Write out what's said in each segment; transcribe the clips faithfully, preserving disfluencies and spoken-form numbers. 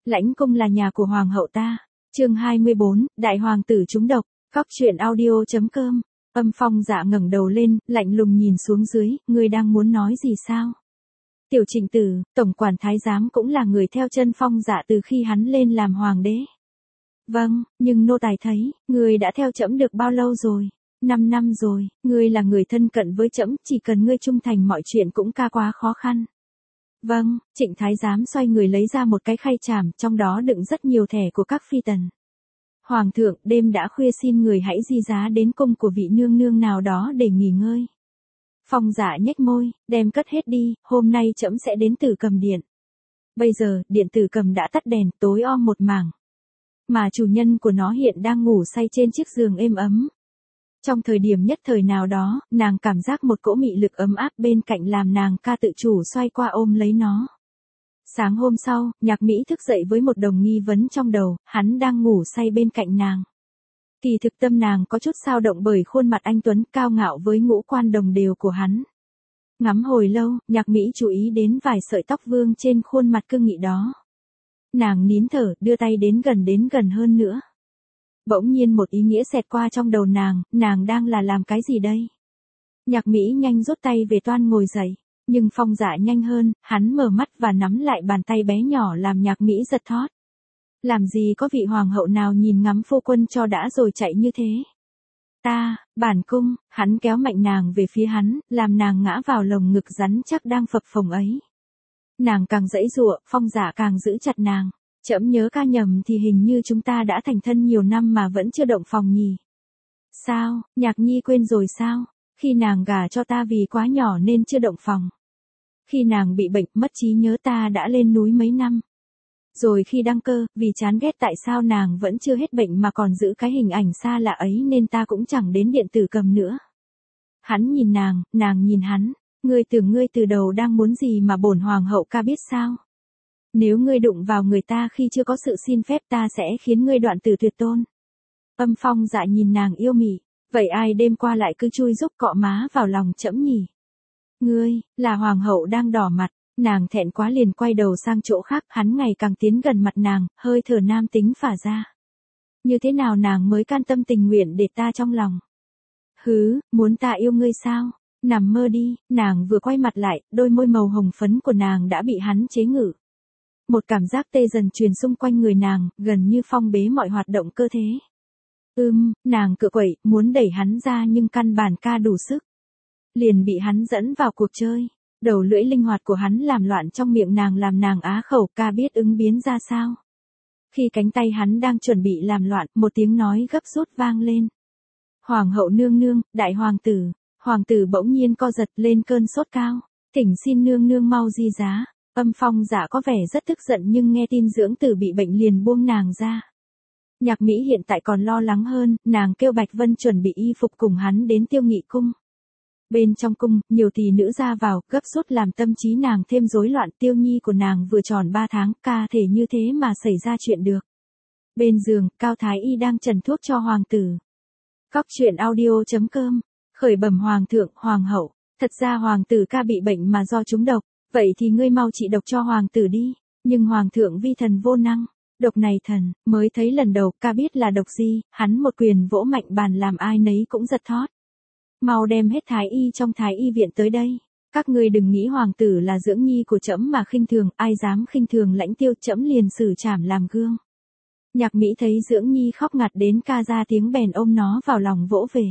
Lãnh cung là nhà của hoàng hậu ta. Chương hai mươi bốn, đại hoàng tử trúng độc. Cóc truyện audio chấm com. Âm Phong Dạ ngẩng đầu lên, lạnh lùng nhìn xuống dưới, ngươi đang muốn nói gì sao? Tiểu Trịnh Tử, tổng quản thái giám cũng là người theo chân Phong Dạ từ khi hắn lên làm hoàng đế. Vâng, nhưng nô tài thấy, ngươi đã theo trẫm được bao lâu rồi? Năm năm rồi, ngươi là người thân cận với trẫm, chỉ cần ngươi trung thành mọi chuyện cũng ca quá khó khăn. Vâng, Trịnh thái giám xoay người lấy ra một cái khay tràm, trong đó đựng rất nhiều thẻ của các phi tần. Hoàng thượng, đêm đã khuya xin người hãy di giá đến cung của vị nương nương nào đó để nghỉ ngơi. Phong Dạ nhếch môi, đem cất hết đi, hôm nay trẫm sẽ đến Tử Cầm điện. Bây giờ, điện Tử Cầm đã tắt đèn, tối om một mảng. Mà chủ nhân của nó hiện đang ngủ say trên chiếc giường êm ấm. Trong thời điểm nhất thời nào đó, nàng cảm giác một cỗ mị lực ấm áp bên cạnh làm nàng ca tự chủ xoay qua ôm lấy nó. Sáng hôm sau, Nhạc Mỹ thức dậy với một đồng nghi vấn trong đầu, hắn đang ngủ say bên cạnh nàng. Kỳ thực tâm nàng có chút dao động bởi khuôn mặt anh tuấn cao ngạo với ngũ quan đồng đều của hắn. Ngắm hồi lâu, Nhạc Mỹ chú ý đến vài sợi tóc vương trên khuôn mặt cương nghị đó. Nàng nín thở, đưa tay đến gần đến gần hơn nữa. Bỗng nhiên một ý nghĩa xẹt qua trong đầu nàng, nàng đang là làm cái gì đây? Nhạc Mỹ nhanh rút tay về toan ngồi dậy, nhưng Phong Dạ nhanh hơn, hắn mở mắt và nắm lại bàn tay bé nhỏ làm Nhạc Mỹ giật thót. Làm gì có vị hoàng hậu nào nhìn ngắm phu quân cho đã rồi chạy như thế? Ta, bản cung, hắn kéo mạnh nàng về phía hắn, làm nàng ngã vào lồng ngực rắn chắc đang phập phồng ấy. Nàng càng giãy giụa, Phong Dạ càng giữ chặt nàng. Trẫm nhớ ca nhầm thì hình như chúng ta đã thành thân nhiều năm mà vẫn chưa động phòng nhỉ? Sao, Nhạc Nhi quên rồi sao? Khi nàng gả cho ta vì quá nhỏ nên chưa động phòng. Khi nàng bị bệnh mất trí nhớ ta đã lên núi mấy năm. Rồi khi đăng cơ, vì chán ghét tại sao nàng vẫn chưa hết bệnh mà còn giữ cái hình ảnh xa lạ ấy nên ta cũng chẳng đến điện Tử Cầm nữa. Hắn nhìn nàng, nàng nhìn hắn. Ngươi tưởng ngươi từ đầu đang muốn gì mà bổn hoàng hậu ca biết sao? Nếu ngươi đụng vào người ta khi chưa có sự xin phép ta sẽ khiến ngươi đoạn tử tuyệt tôn. Âm Phong Dạ nhìn nàng yêu mị, vậy ai đêm qua lại cứ chui giúp cọ má vào lòng trẫm nhỉ? Ngươi, là hoàng hậu đang đỏ mặt, nàng thẹn quá liền quay đầu sang chỗ khác, hắn ngày càng tiến gần mặt nàng, hơi thở nam tính phả ra. Như thế nào nàng mới can tâm tình nguyện để ta trong lòng? Hứ, muốn ta yêu ngươi sao? Nằm mơ đi, nàng vừa quay mặt lại, đôi môi màu hồng phấn của nàng đã bị hắn chế ngự. Một cảm giác tê dần truyền xung quanh người nàng, gần như phong bế mọi hoạt động cơ thể. Ưm, nàng cựa quậy, muốn đẩy hắn ra nhưng căn bản ca đủ sức. Liền bị hắn dẫn vào cuộc chơi. Đầu lưỡi linh hoạt của hắn làm loạn trong miệng nàng làm nàng á khẩu, ca biết ứng biến ra sao. Khi cánh tay hắn đang chuẩn bị làm loạn, một tiếng nói gấp rút vang lên. Hoàng hậu nương nương, đại hoàng tử. Hoàng tử bỗng nhiên co giật lên cơn sốt cao. Thỉnh xin nương nương mau di giá. Âm Phong Dạ có vẻ rất tức giận nhưng nghe tin dưỡng tử bị bệnh liền buông nàng ra. Nhạc Mỹ hiện tại còn lo lắng hơn, nàng kêu Bạch Vân chuẩn bị y phục cùng hắn đến Tiêu Nghị cung. Bên trong cung, nhiều tỷ nữ ra vào, gấp rút làm tâm trí nàng thêm rối loạn. Tiêu Nhi của nàng vừa tròn ba tháng, ca thể như thế mà xảy ra chuyện được. Bên giường, Cao Thái Y đang trần thuốc cho hoàng tử. Cóc truyện audio chấm com. Khởi bẩm hoàng thượng, hoàng hậu, thật ra hoàng tử ca bị bệnh mà do trúng độc. Vậy thì ngươi mau trị độc cho hoàng tử đi, nhưng hoàng thượng vi thần vô năng, độc này thần, mới thấy lần đầu, ca biết là độc gì, hắn một quyền vỗ mạnh bàn làm ai nấy cũng giật thót. Mau đem hết thái y trong thái y viện tới đây, các ngươi đừng nghĩ hoàng tử là dưỡng nhi của trẫm mà khinh thường, ai dám khinh thường Lãnh Tiêu trẫm liền xử trảm làm gương. Nhạc Mỹ thấy dưỡng nhi khóc ngặt đến ca ra tiếng bèn ôm nó vào lòng vỗ về.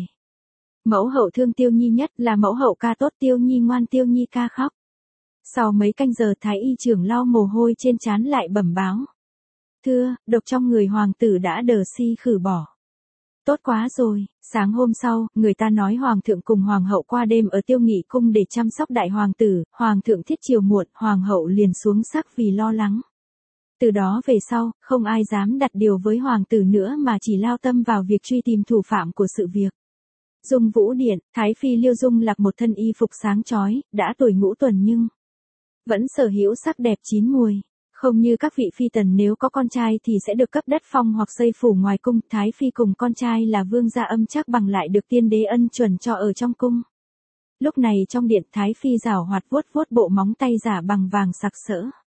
Mẫu hậu thương Tiêu Nhi nhất là mẫu hậu ca tốt, Tiêu Nhi ngoan, Tiêu Nhi ca khóc. Sau mấy canh giờ thái y trưởng lau mồ hôi trên trán lại bẩm báo. Thưa, độc trong người hoàng tử đã đờ si khử bỏ. Tốt quá rồi, sáng hôm sau, người ta nói hoàng thượng cùng hoàng hậu qua đêm ở Tiêu Nghị cung để chăm sóc đại hoàng tử, hoàng thượng thiết chiều muộn, hoàng hậu liền xuống sắc vì lo lắng. Từ đó về sau, không ai dám đặt điều với hoàng tử nữa mà chỉ lao tâm vào việc truy tìm thủ phạm của sự việc. Dung Vũ Điện, Thái Phi Liêu Dung lạc một thân y phục sáng chói, đã tuổi ngũ tuần nhưng vẫn sở hữu sắc đẹp chín mùi. Không như các vị phi tần nếu có con trai thì sẽ được cấp đất phong hoặc xây phủ ngoài cung, Thái Phi cùng con trai là Vương Gia Âm Trác Bằng lại được tiên đế ân chuẩn cho ở trong cung. Lúc này trong điện, Thái Phi giảo hoạt vuốt vuốt bộ móng tay giả bằng vàng sặc sỡ.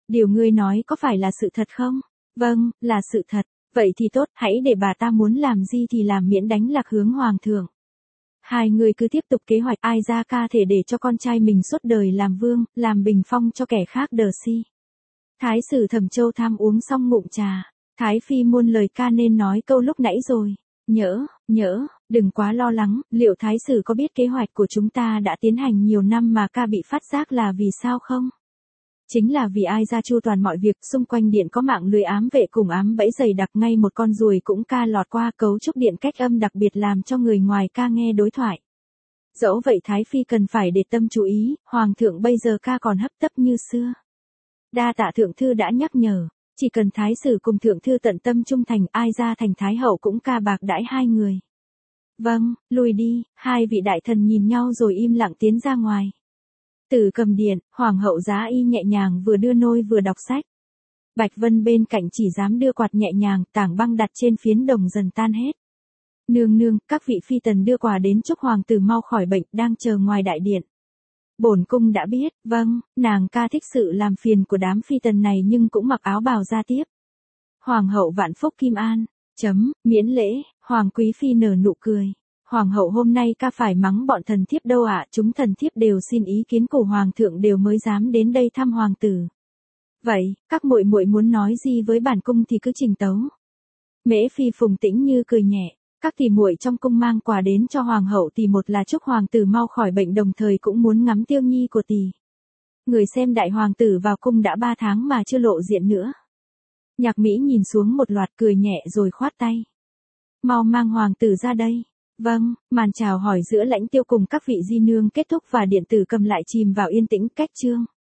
Điều ngươi nói có phải là sự thật không? Vâng, là sự thật. Vậy thì tốt, hãy để bà ta muốn làm gì thì làm miễn đánh lạc hướng hoàng thượng. Hai người cứ tiếp tục kế hoạch ai ra ca thể để cho con trai mình suốt đời làm vương, làm bình phong cho kẻ khác đờ si. Thái sử Thẩm Châu tham uống xong ngụm trà. Thái phi muôn lời ca nên nói câu lúc nãy rồi. Nhỡ, nhỡ, đừng quá lo lắng, liệu thái sử có biết kế hoạch của chúng ta đã tiến hành nhiều năm mà ca bị phát giác là vì sao không? Chính là vì ai ra chu toàn mọi việc, xung quanh điện có mạng lưới ám vệ cùng ám bẫy dày đặc, ngay một con ruồi cũng ca lọt qua cấu trúc điện cách âm đặc biệt làm cho người ngoài ca nghe đối thoại. Dẫu vậy Thái phi cần phải để tâm chú ý, hoàng thượng bây giờ ca còn hấp tấp như xưa. Đa tạ thượng thư đã nhắc nhở, chỉ cần thái sử cùng thượng thư tận tâm trung thành, ai ra thành thái hậu cũng ca bạc đãi hai người. Vâng, lùi đi, hai vị đại thần nhìn nhau rồi im lặng tiến ra ngoài. Từ cầm điện, hoàng hậu Giá Y nhẹ nhàng vừa đưa nôi vừa đọc sách. Bạch Vân bên cạnh chỉ dám đưa quạt nhẹ nhàng, tảng băng đặt trên phiến đồng dần tan hết. Nương nương, các vị phi tần đưa quà đến chúc hoàng tử mau khỏi bệnh, đang chờ ngoài đại điện. Bổn cung đã biết, vâng, nàng ca thích sự làm phiền của đám phi tần này nhưng cũng mặc áo bào ra tiếp. Hoàng hậu vạn phúc kim an, chấm, miễn lễ, hoàng quý phi nở nụ cười. Hoàng hậu hôm nay ca phải mắng bọn thần thiếp đâu ạ, chúng thần thiếp đều xin ý kiến của hoàng thượng đều mới dám đến đây thăm hoàng tử. Vậy, các muội muội muốn nói gì với bản cung thì cứ trình tấu. Mễ phi Phùng Tĩnh Như cười nhẹ, các tỷ muội trong cung mang quà đến cho hoàng hậu thì một là chúc hoàng tử mau khỏi bệnh, đồng thời cũng muốn ngắm Tiêu Nhi của tỷ. Người xem đại hoàng tử vào cung đã ba tháng mà chưa lộ diện nữa. Nhạc Mỹ nhìn xuống một loạt cười nhẹ rồi khoát tay. Mau mang hoàng tử ra đây. Vâng, màn chào hỏi giữa Lãnh Tiêu cùng các vị di nương kết thúc và điện tử cầm lại chìm vào yên tĩnh cách chương.